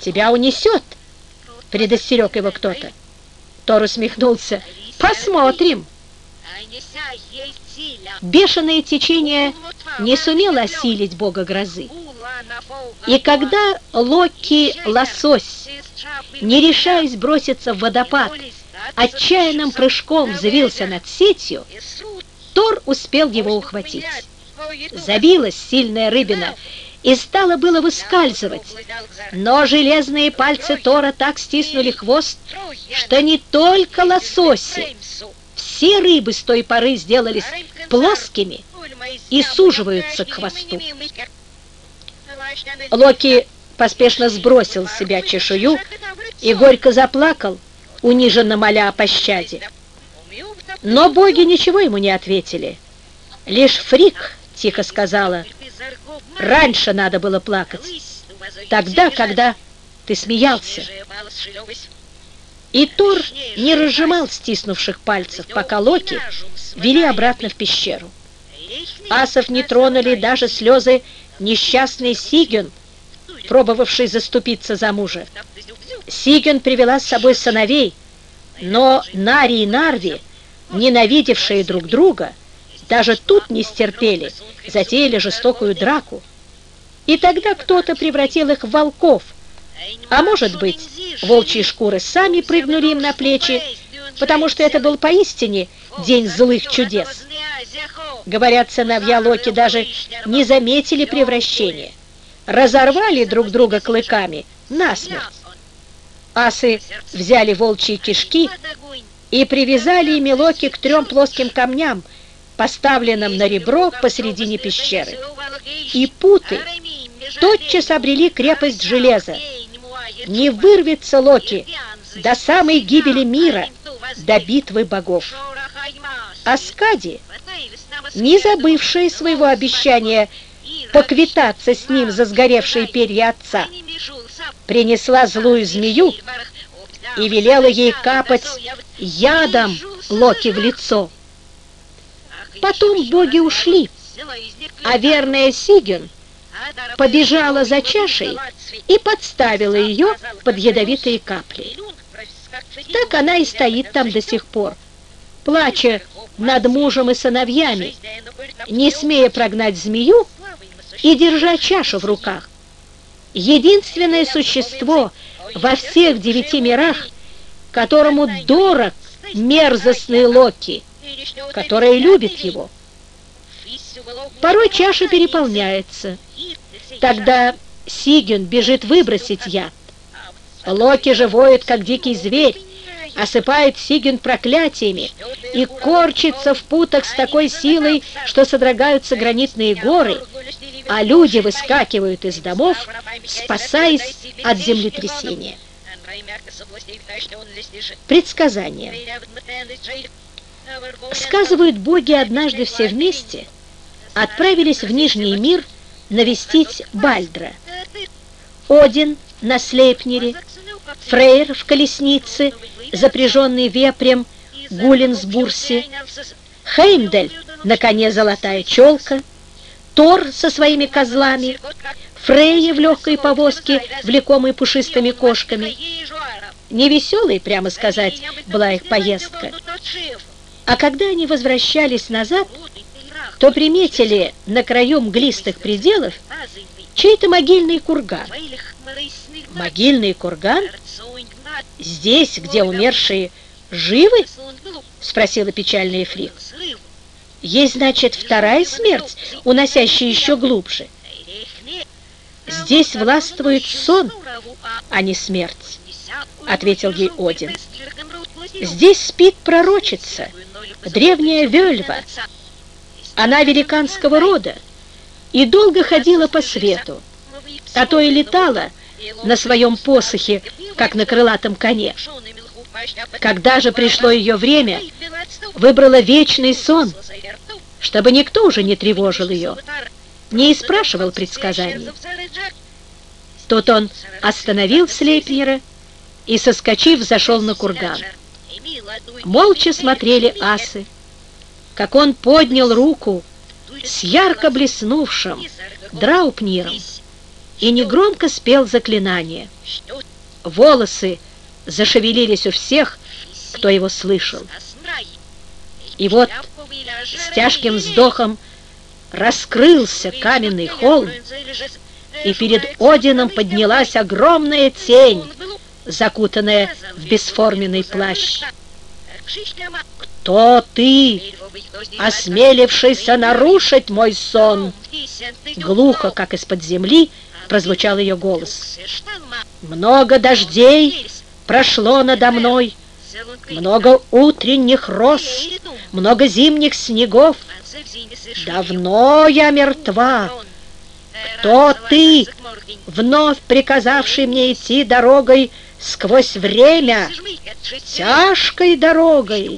«Тебя унесет!» — предостерег его кто-то. Тор усмехнулся. «Посмотрим!» Бешеное течение не сумело осилить бога грозы. И когда Локи-лосось, не решаясь броситься в водопад, отчаянным прыжком взвился над сетью, Тор успел его ухватить. Забилась сильная рыбина и стала было выскальзывать, но железные пальцы Тора так стиснули хвост, что не только лососи, все рыбы с той поры сделались плоскими и суживаются к хвосту. Локи поспешно сбросил с себя чешую и горько заплакал, униженно моля о пощаде. Но боги ничего ему не ответили. Лишь Фрик тихо сказала: «Раньше надо было плакать, тогда, когда ты смеялся». И Тор не разжимал стиснувших пальцев, пока Локи вели обратно в пещеру. Асов не тронули даже слезы несчастной Сигюн, пробовавшей заступиться за мужа. Сигюн привела с собой сыновей, но Нари и Нарви, ненавидевшие друг друга, даже тут не стерпели, затеяли жестокую драку. И тогда кто-то превратил их в волков, а может быть, волчьи шкуры сами прыгнули им на плечи, потому что это был поистине день злых чудес. Говорят, сыновья Локи даже не заметили превращения, разорвали друг друга клыками насмерть. Асы взяли волчьи кишки и привязали ими Локи к 3 плоским камням, поставленным на ребро посредине пещеры. И путы тотчас обрели крепость железа. Не вырвется Локи до самой гибели мира, до битвы богов. А Скади, не забывшая своего обещания поквитаться с ним за сгоревшие перья отца, принесла злую змею и велела ей капать ядом Локи в лицо. Потом боги ушли, а верная Сигюн побежала за чашей и подставила ее под ядовитые капли. Так она и стоит там до сих пор, плача над мужем и сыновьями, не смея прогнать змею и держа чашу в руках. Единственное существо во всех 9 мирах, которому дорог мерзостный Локи, которое любит его. Порой чаша переполняется. Тогда Сигюн бежит выбросить яд. Локи же воет, как дикий зверь, осыпает Сигюн проклятиями и корчится в путах с такой силой, что содрогаются гранитные горы, а люди выскакивают из домов, спасаясь от землетрясения. Предсказание. Сказывают, боги однажды все вместе отправились в Нижний мир навестить Бальдра. Один на Слейпнире, Фрейр в колеснице, запряженный вепрем Гулинсбурсе, Хеймдаль на коне Золотая челка, Тор со своими козлами, Фрейя в легкой повозке, влекомой пушистыми кошками. Невеселой, прямо сказать, была их поездка. А когда они возвращались назад, то приметили на краю мглистых пределов чей-то могильный курган. Могильный курган? Здесь, где умершие живы? Спросила печальная Фрик. Есть, значит, вторая смерть, уносящая еще глубже. Здесь властвует сон, а не смерть, ответил ей Один. Здесь спит пророчица, древняя Вельва. Она великанского рода и долго ходила по свету, а то и летала на своем посохе, как на крылатом коне. Когда же пришло ее время, выбрала вечный сон, чтобы никто уже не тревожил ее, не спрашивал предсказаний. Тут он остановил Слейпнира и, соскочив, зашел на курган. Молча смотрели асы, как он поднял руку с ярко блеснувшим Драупниром и негромко спел заклинание. Волосы зашевелились у всех, кто его слышал. И вот с тяжким вздохом раскрылся каменный холм, и перед Одином поднялась огромная тень, закутанная в бесформенный плащ. «Кто ты, осмелившийся нарушить мой сон?» Глухо, как из-под земли, прозвучал ее голос. «Много дождей прошло надо мной, много утренних роз, много зимних снегов. Давно я мертва. Кто ты, вновь приказавший мне идти дорогой сквозь время, тяжкой дорогой?»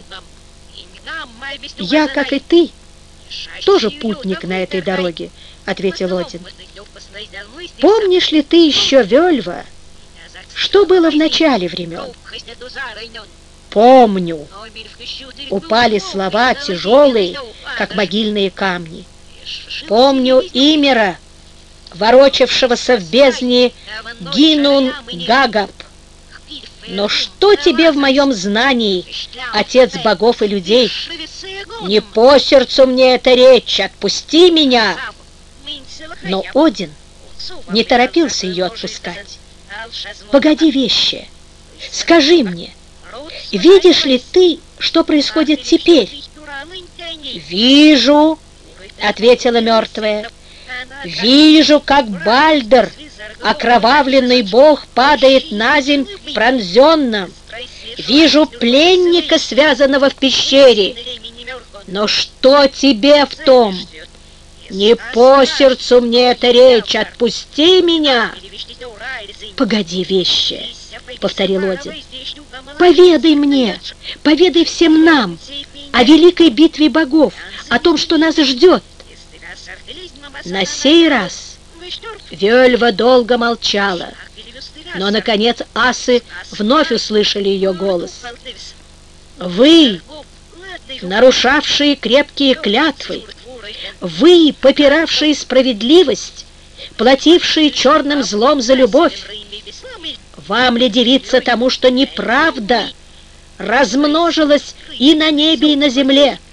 «Я, как и ты, тоже путник на этой дороге», — ответил Один. «Помнишь ли ты еще, Вельва, что было в начале времен?» «Помню», — упали слова тяжелые, как могильные камни. «Помню Имера, ворочавшегося в бездне Гинун-Гагап. Но что тебе в моем знании, отец богов и людей? Не по сердцу мне эта речь, отпусти меня!» Но Один не торопился ее отпускать. «Погоди, вещи, скажи мне, видишь ли ты, что происходит теперь?» «Вижу», — ответила мертвая. «Вижу, как Бальдер, окровавленный бог, падает на земь пронзенным. Вижу пленника, связанного в пещере. Но что тебе в том? Не по сердцу мне эта речь, отпусти меня!» «Погоди, вещи», — повторил Один. «Поведай мне, поведай всем нам о великой битве богов, о том, что нас ждет». На сей раз Вельва долго молчала, но, наконец, асы вновь услышали ее голос. «Вы, нарушавшие крепкие клятвы, вы, попиравшие справедливость, платившие черным злом за любовь, вам ли дивиться тому, что неправда размножилась и на небе, и на земле?